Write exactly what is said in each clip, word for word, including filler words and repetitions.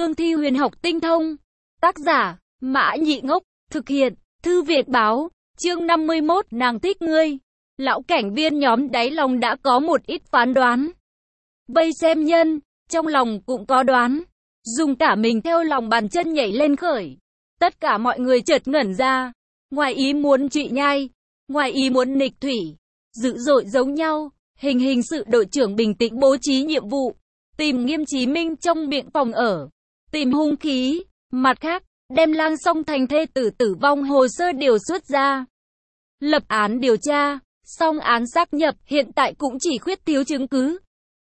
cương thi huyền học tinh thông. Tác giả, Mã Nhị Ngốc, thực hiện, Thư Việt Báo, chương năm mươi mốt, nàng thích ngươi. Lão cảnh viên nhóm đáy lòng đã có một ít phán đoán. Vây xem nhân, trong lòng cũng có đoán. Dùng cả mình theo lòng bàn chân nhảy lên khởi. Tất cả mọi người chợt ngẩn ra. Ngoài ý muốn trụy nhai, ngoài ý muốn nghịch thủy, dữ dội giống nhau. Hình hình sự đội trưởng bình tĩnh bố trí nhiệm vụ. Tìm Nghiêm Chí Minh trong miệng phòng ở. Tìm hung khí. Mặt khác, đem Lang Song Thành thê tử tử vong hồ sơ điều xuất ra. Lập án điều tra. Xong án xác nhập, hiện tại cũng chỉ khuyết thiếu chứng cứ.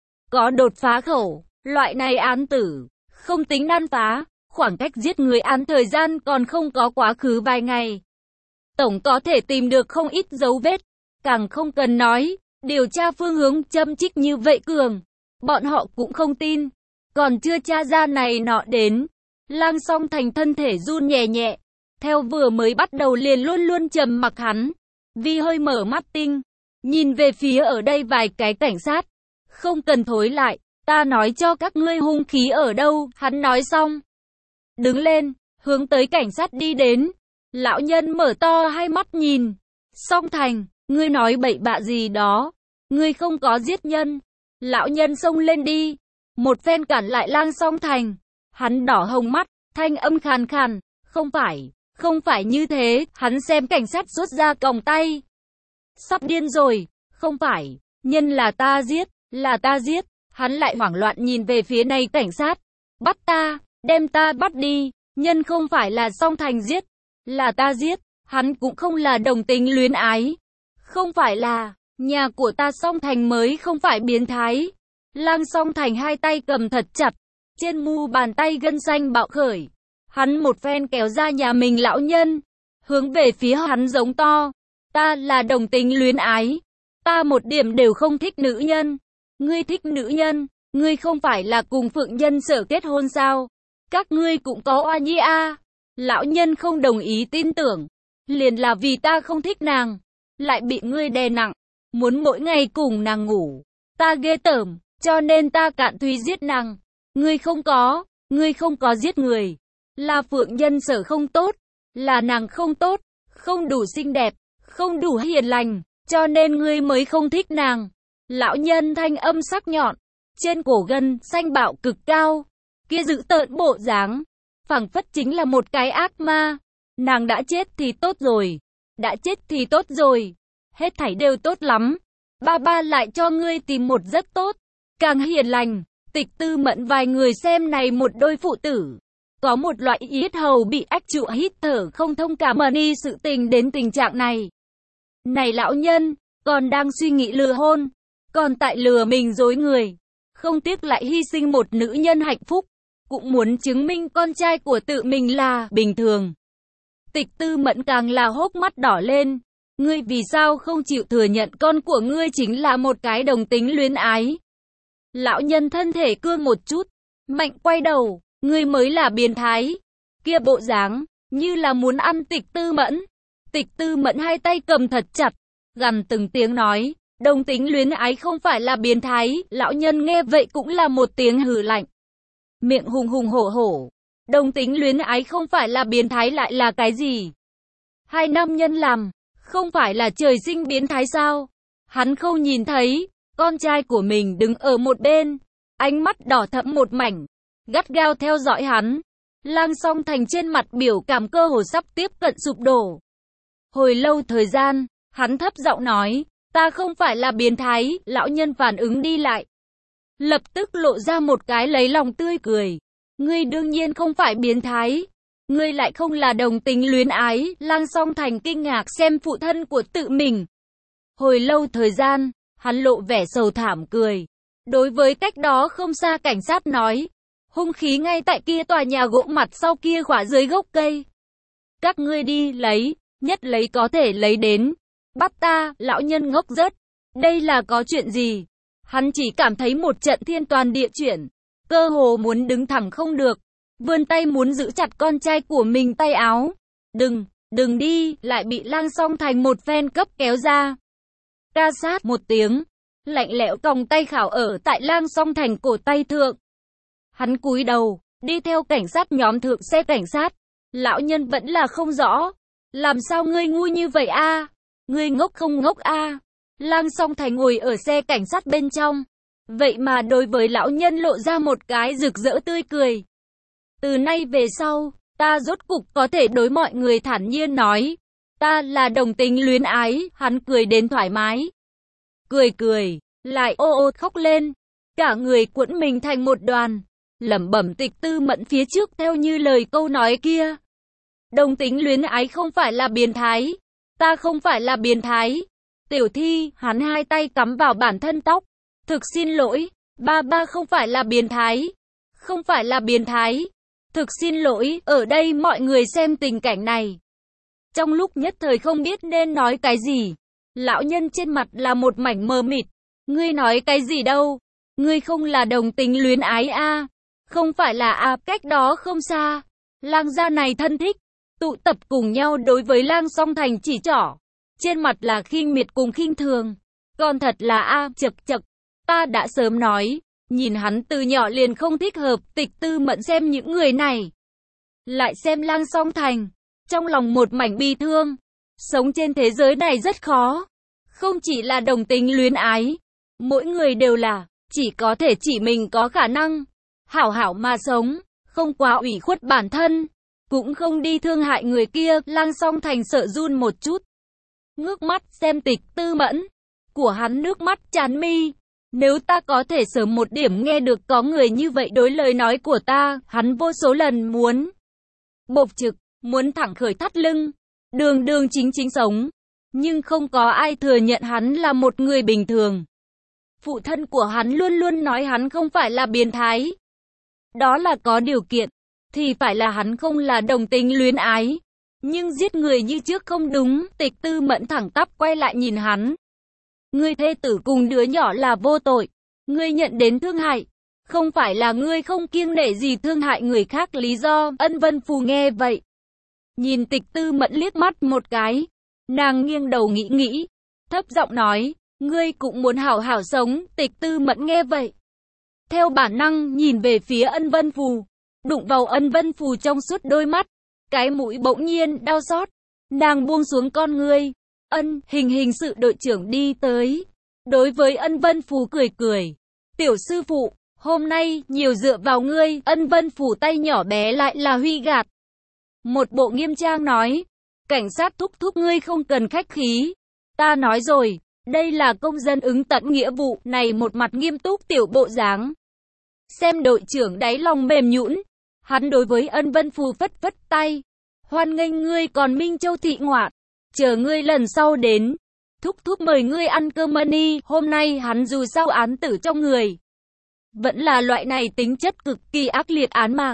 Có đột phá khẩu. Loại này án tử, không tính nan phá. Khoảng cách giết người án thời gian còn không có quá khứ vài ngày. Tổng có thể tìm được không ít dấu vết. Càng không cần nói, điều tra phương hướng châm chích như vậy cường. Bọn họ cũng không tin. Còn chưa tra ra này nọ đến. Lang Song Thành thân thể run nhẹ nhẹ. Theo vừa mới bắt đầu liền luôn luôn trầm mặc hắn. Vi hơi mở mắt tinh. Nhìn về phía ở đây vài cái cảnh sát. Không cần thối lại. Ta nói cho các ngươi hung khí ở đâu. Hắn nói xong. Đứng lên. Hướng tới cảnh sát đi đến. Lão nhân mở to hai mắt nhìn. Song Thành. Ngươi nói bậy bạ gì đó. Ngươi không có giết nhân. Lão nhân xông lên đi. Một phen cản lại Lang Song Thành. Hắn đỏ hồng mắt. Thanh âm khàn khàn. Không phải. Không phải như thế. Hắn xem cảnh sát rút ra còng tay. Sắp điên rồi. Không phải. Nhân là ta giết. Là ta giết. Hắn lại hoảng loạn nhìn về phía này cảnh sát. Bắt ta. Đem ta bắt đi. Nhân không phải là Song Thành giết. Là ta giết. Hắn cũng không là đồng tính luyến ái. Không phải là. Nhà của ta Song Thành mới không phải biến thái. Lang Song Thành hai tay cầm thật chặt. Trên mu bàn tay gân xanh bạo khởi. Hắn một phen kéo ra nhà mình lão nhân. Hướng về phía hắn giống to. Ta là đồng tính luyến ái. Ta một điểm đều không thích nữ nhân. Ngươi thích nữ nhân. Ngươi không phải là cùng Phượng Nhân Sở kết hôn sao? Các ngươi cũng có oa nhi a. Lão nhân không đồng ý tin tưởng. Liền là vì ta không thích nàng. Lại bị ngươi đè nặng. Muốn mỗi ngày cùng nàng ngủ. Ta ghê tởm. Cho nên ta cạn thùy giết nàng. Ngươi không có. Ngươi không có giết người. Là Phượng Nhân Sở không tốt. Là nàng không tốt. Không đủ xinh đẹp. Không đủ hiền lành. Cho nên ngươi mới không thích nàng. Lão nhân thanh âm sắc nhọn. Trên cổ gân xanh bạo cực cao. Kia dữ tợn bộ dáng. Phảng phất chính là một cái ác ma. Nàng đã chết thì tốt rồi. Đã chết thì tốt rồi. Hết thảy đều tốt lắm. Ba ba lại cho ngươi tìm một rất tốt. Càng hiền lành. Tịch Tư Mẫn vài người xem này một đôi phụ tử. Có một loại yết hầu bị ách trụ hít thở không thông cảm ơn y sự tình đến tình trạng này. Này lão nhân, còn đang suy nghĩ lừa hôn. Còn tại lừa mình dối người. Không tiếc lại hy sinh một nữ nhân hạnh phúc. Cũng muốn chứng minh con trai của tự mình là bình thường. Tịch Tư Mẫn càng là hốc mắt đỏ lên. Ngươi vì sao không chịu thừa nhận con của ngươi chính là một cái đồng tính luyến ái? Lão nhân thân thể cương một chút. Mạnh quay đầu. Ngươi mới là biến thái. Kia bộ dáng. Như là muốn ăn Tịch Tư Mẫn. Tịch Tư Mẫn hai tay cầm thật chặt. Gằn từng tiếng nói. Đồng tính luyến ái không phải là biến thái. Lão nhân nghe vậy cũng là một tiếng hừ lạnh. Miệng hùng hùng hổ hổ. Đồng tính luyến ái không phải là biến thái lại là cái gì? Hai nam nhân làm. Không phải là trời sinh biến thái sao? Hắn không nhìn thấy. Con trai của mình đứng ở một bên. Ánh mắt đỏ thẫm một mảnh. Gắt gao theo dõi hắn. Lang Song Thành trên mặt biểu cảm cơ hồ sắp tiếp cận sụp đổ. Hồi lâu thời gian. Hắn thấp giọng nói. Ta không phải là biến thái. Lão nhân phản ứng đi lại. Lập tức lộ ra một cái lấy lòng tươi cười. Ngươi đương nhiên không phải biến thái. Ngươi lại không là đồng tính luyến ái. Lang Song Thành kinh ngạc xem phụ thân của tự mình. Hồi lâu thời gian. Hắn lộ vẻ sầu thảm cười. Đối với cách đó không xa cảnh sát nói. Hung khí ngay tại kia tòa nhà gỗ mặt sau kia khỏa dưới gốc cây. Các ngươi đi lấy. Nhất lấy có thể lấy đến. Bắt ta. Lão nhân ngốc rớt. Đây là có chuyện gì? Hắn chỉ cảm thấy một trận thiên toàn địa chuyển. Cơ hồ muốn đứng thẳng không được. Vươn tay muốn giữ chặt con trai của mình tay áo. Đừng, đừng đi. Lại bị Lang Song Thành một phen cấp kéo ra. Ca sát một tiếng. Lạnh lẽo còng tay khảo ở tại Lang Song Thành cổ tay thượng. Hắn cúi đầu. đi theo cảnh sát nhóm thượng xe cảnh sát. Lão nhân vẫn là không rõ. Làm sao ngươi ngu như vậy a? Ngươi ngốc không ngốc a? Lang Song Thành ngồi ở xe cảnh sát bên trong. Vậy mà đối với lão nhân lộ ra một cái rực rỡ tươi cười. Từ nay về sau, ta rốt cục có thể đối mọi người thản nhiên nói. Ta là đồng tính luyến ái, hắn cười đến thoải mái. Cười cười, lại ô ô khóc lên. Cả người cuộn mình thành một đoàn. Lẩm bẩm Tịch Tư Mẫn phía trước theo như lời câu nói kia. Đồng tính luyến ái không phải là biến thái. Ta không phải là biến thái. Tiểu Thi, hắn hai tay cắm vào bản thân tóc. Thực xin lỗi, ba ba không phải là biến thái. Không phải là biến thái. Thực xin lỗi, ở đây mọi người xem tình cảnh này. Trong lúc nhất thời không biết nên nói cái gì. Lão nhân trên mặt là một mảnh mờ mịt. Ngươi nói cái gì đâu? Ngươi không là đồng tính luyến ái a? Không phải là a? Cách đó không xa. Lang gia này thân thích. Tụ tập cùng nhau đối với Lang Song Thành chỉ trỏ. Trên mặt là khinh miệt cùng khinh thường. Còn thật là a, chật chật. Ta đã sớm nói. Nhìn hắn từ nhỏ liền không thích hợp. Tịch Tư Mẫn xem những người này. Lại xem Lang Song Thành. Trong lòng một mảnh bi thương. Sống trên thế giới này rất khó. Không chỉ là đồng tính luyến ái. Mỗi người đều là. Chỉ có thể chỉ mình có khả năng. Hảo hảo mà sống. Không quá ủy khuất bản thân. Cũng không đi thương hại người kia. Lang Song Thành sợ run một chút. Ngước mắt xem Tịch Tư Mẫn. Của hắn nước mắt tràn mi. Nếu ta có thể sớm một điểm nghe được có người như vậy đối lời nói của ta. Hắn vô số lần muốn bộc trực. Muốn thẳng khởi thắt lưng. Đường đường chính chính sống. Nhưng không có ai thừa nhận hắn là một người bình thường. Phụ thân của hắn luôn luôn nói hắn không phải là biến thái. Đó là có điều kiện. Thì phải là hắn không là đồng tính luyến ái. Nhưng giết người như trước không đúng. Tịch Tư Mẫn thẳng tắp quay lại nhìn hắn. Ngươi thê tử cùng đứa nhỏ là vô tội. Ngươi nhận đến thương hại. Không phải là ngươi không kiêng nể gì thương hại người khác lý do. Ân Vân Phù nghe vậy. Nhìn Tịch Tư Mẫn liếc mắt một cái. Nàng nghiêng đầu nghĩ nghĩ. Thấp giọng nói. Ngươi cũng muốn hảo hảo sống. Tịch Tư Mẫn nghe vậy. Theo bản năng nhìn về phía Ân Vân Phù. Đụng vào Ân Vân Phù trong suốt đôi mắt. Cái mũi bỗng nhiên đau xót. Nàng buông xuống con ngươi. Ân, hình hình sự đội trưởng đi tới. Đối với Ân Vân Phù cười cười. Tiểu sư phụ, hôm nay nhiều dựa vào ngươi. Ân Vân Phù tay nhỏ bé lại là huy gạt. Một bộ nghiêm trang nói. Cảnh sát thúc thúc ngươi không cần khách khí. Ta nói rồi, đây là công dân ứng tận nghĩa vụ. Này một mặt nghiêm túc tiểu bộ dáng. Xem đội trưởng đáy lòng mềm nhũn. Hắn đối với Ân Vân Phù phất phất tay. Hoan nghênh ngươi còn Minh Châu thị ngoại. Chờ ngươi lần sau đến. Thúc thúc mời ngươi ăn cơm money. Hôm nay hắn dù sao án tử trong người. Vẫn là loại này tính chất cực kỳ ác liệt án mạng.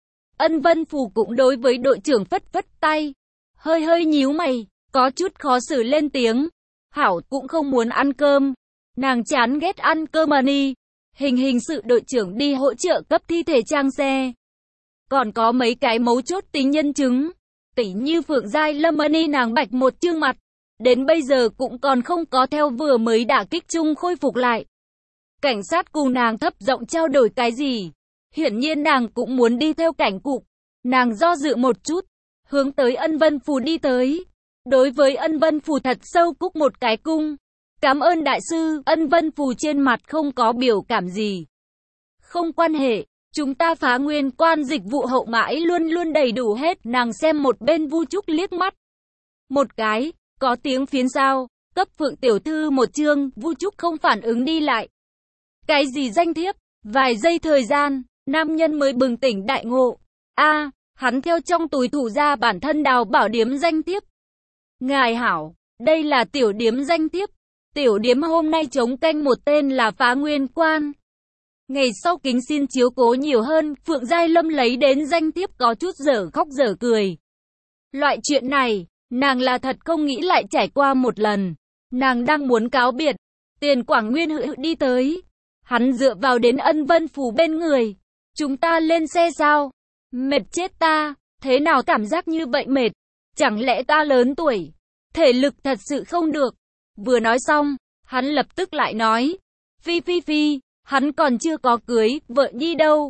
Ân Vân Phù cũng đối với đội trưởng phất phất tay. Hơi hơi nhíu mày. Có chút khó xử lên tiếng. Hảo cũng không muốn ăn cơm. Nàng chán ghét ăn cơm money. Hình hình sự đội trưởng đi hỗ trợ cấp thi thể trang xe. Còn có mấy cái mấu chốt tính nhân chứng. Tỉ như Phượng Giai Lâm money nàng bạch một chương mặt. Đến bây giờ cũng còn không có theo vừa mới đả kích chung khôi phục lại. Cảnh sát cùng nàng thấp giọng trao đổi cái gì. Hiển nhiên nàng cũng muốn đi theo cảnh cục. Nàng do dự một chút. Hướng tới Ân Vân Phù đi tới. Đối với Ân Vân Phù thật sâu cúc một cái cung. Cảm ơn đại sư. Ân Vân Phù trên mặt không có biểu cảm gì. Không quan hệ. Chúng ta phá nguyên quan dịch vụ hậu mãi luôn luôn đầy đủ hết. Nàng xem một bên Vu Trúc liếc mắt. Một cái. Có tiếng phiến sao. Cấp Phượng tiểu thư một chương. Vu Trúc không phản ứng đi lại. Cái gì danh thiếp? Vài giây thời gian. Nam nhân mới bừng tỉnh đại ngộ. A, hắn theo trong túi thủ ra bản thân đào bảo điếm danh thiếp. Ngài hảo, đây là tiểu điếm danh thiếp. Tiểu điếm hôm nay chống canh một tên là phá nguyên quan. Ngày sau kính xin chiếu cố nhiều hơn. Phượng Giai Lâm lấy đến danh thiếp có chút dở khóc dở cười. Loại chuyện này, nàng là thật không nghĩ lại trải qua một lần. Nàng đang muốn cáo biệt. Tiền Quảng Nguyên hự đi tới. Hắn dựa vào đến Ân Vân Phù bên người. Chúng ta lên xe sao? Mệt chết ta. Thế nào cảm giác như vậy mệt? Chẳng lẽ ta lớn tuổi? Thể lực thật sự không được. Vừa nói xong, hắn lập tức lại nói. Phi phi phi, hắn còn chưa có cưới, vợ nhi đâu.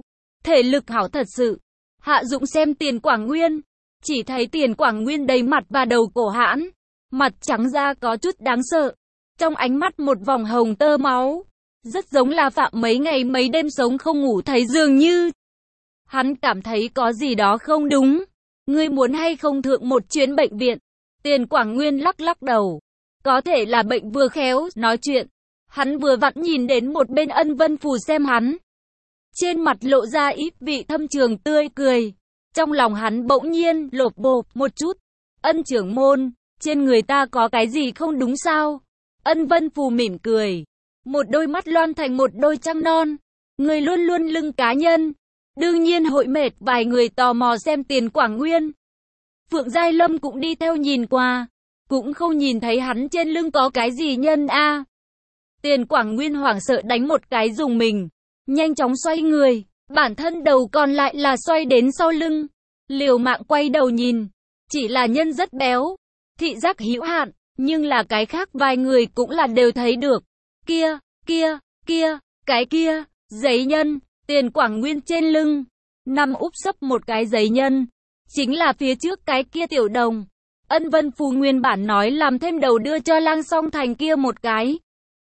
thể lực hảo thật sự. Hạ Dũng xem Tiền Quảng Nguyên, chỉ thấy Tiền Quảng Nguyên đầy mặt và đầu cổ hãn, mặt trắng da có chút đáng sợ, trong ánh mắt một vòng hồng tơ máu, rất giống là Phạm mấy ngày mấy đêm sống không ngủ thấy dường như. Hắn cảm thấy có gì đó không đúng. Ngươi muốn hay không thượng một chuyến bệnh viện? Tiền Quảng Nguyên lắc lắc đầu. Có thể là bệnh vừa khéo nói chuyện. Hắn vừa vặn nhìn đến một bên Ân Vân Phù xem hắn. Trên mặt lộ ra ít vị thâm trường tươi cười. Trong lòng hắn bỗng nhiên lột bột một chút. Ân trưởng môn, trên người ta có cái gì không đúng sao? Ân Vân Phù mỉm cười. Một đôi mắt loan thành một đôi trăng non. Người luôn luôn lưng cá nhân. Đương nhiên hội mệt, vài người tò mò xem Tiền Quảng Nguyên. Phượng Giai Lâm cũng đi theo nhìn qua. Cũng không nhìn thấy hắn trên lưng có cái gì nhân a. Tiền Quảng Nguyên hoảng sợ đánh một cái dùng mình. Nhanh chóng xoay người. Bản thân đầu còn lại là xoay đến sau lưng. Liều mạng quay đầu nhìn. Chỉ là nhân rất béo. Thị giác hữu hạn. Nhưng là cái khác vài người cũng là đều thấy được. Kia, kia, kia, cái kia, giấy nhân. Tiền Quảng Nguyên trên lưng, nằm úp sấp một cái giấy nhân, chính là phía trước cái kia tiểu đồng. Ân Vân Phù nguyên bản nói làm thêm đầu đưa cho Lang Song Thành kia một cái.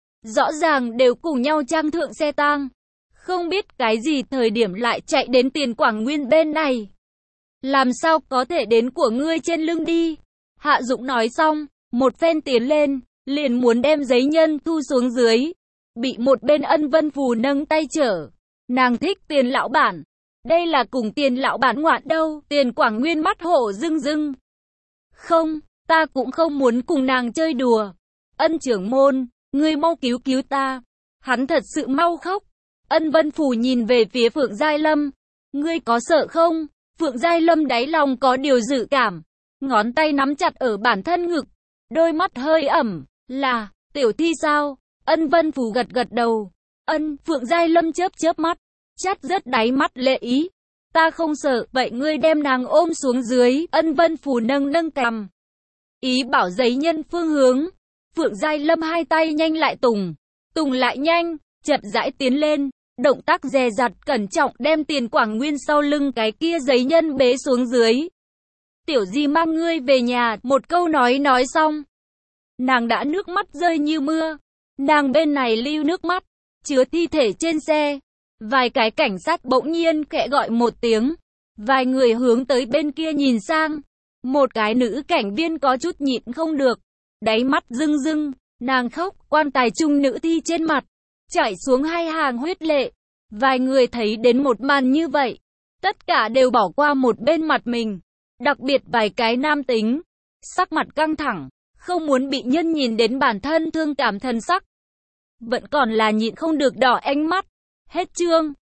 Rõ ràng đều cùng nhau trang thượng xe tang. Không biết cái gì thời điểm lại chạy đến Tiền Quảng Nguyên bên này. Làm sao có thể đến của ngươi trên lưng đi? Hạ Dũng nói xong, một phen tiến lên, liền muốn đem giấy nhân thu xuống dưới. Bị một bên Ân Vân Phù nâng tay trở. Nàng thích Tiền lão bản. Đây là cùng Tiền lão bản ngoạn đâu. Tiền Quảng Nguyên mắt hổ rưng rưng. Không, ta cũng không muốn cùng nàng chơi đùa. Ân trưởng môn, ngươi mau cứu cứu ta. Hắn thật sự mau khóc. Ân Vân Phù nhìn về phía Phượng Giai Lâm. Ngươi có sợ không? Phượng Giai Lâm đáy lòng có điều dự cảm. Ngón tay nắm chặt ở bản thân ngực. Đôi mắt hơi ẩm. Là, tiểu thi sao? Ân Vân Phù gật gật đầu. Ân, Phượng Giai Lâm chớp chớp mắt, chắt rất đáy mắt lệ ý. Ta không sợ, vậy ngươi đem nàng ôm xuống dưới. Ân Vân Phù nâng nâng cằm. Ý bảo giấy nhân phương hướng. Phượng Giai Lâm hai tay nhanh lại tùng, tùng lại nhanh, chậm rãi tiến lên. Động tác dè dặt cẩn trọng đem Tiền Quảng Nguyên sau lưng cái kia giấy nhân bế xuống dưới. Tiểu Di mang ngươi về nhà, một câu nói nói xong. Nàng đã nước mắt rơi như mưa. Nàng bên này lưu nước mắt. Chứa thi thể trên xe. Vài cái cảnh sát bỗng nhiên khẽ gọi một tiếng. Vài người hướng tới bên kia nhìn sang. Một cái nữ cảnh viên có chút nhịn không được. Đáy mắt rưng rưng. Nàng khóc, quan tài chung nữ thi trên mặt. Chảy xuống hai hàng huyết lệ. Vài người thấy đến một màn như vậy. Tất cả đều bỏ qua một bên mặt mình. Đặc biệt vài cái nam tính. Sắc mặt căng thẳng. Không muốn bị nhân nhìn đến bản thân thương cảm thân sắc. Vẫn còn là nhịn không được đỏ ánh mắt. Hết chương.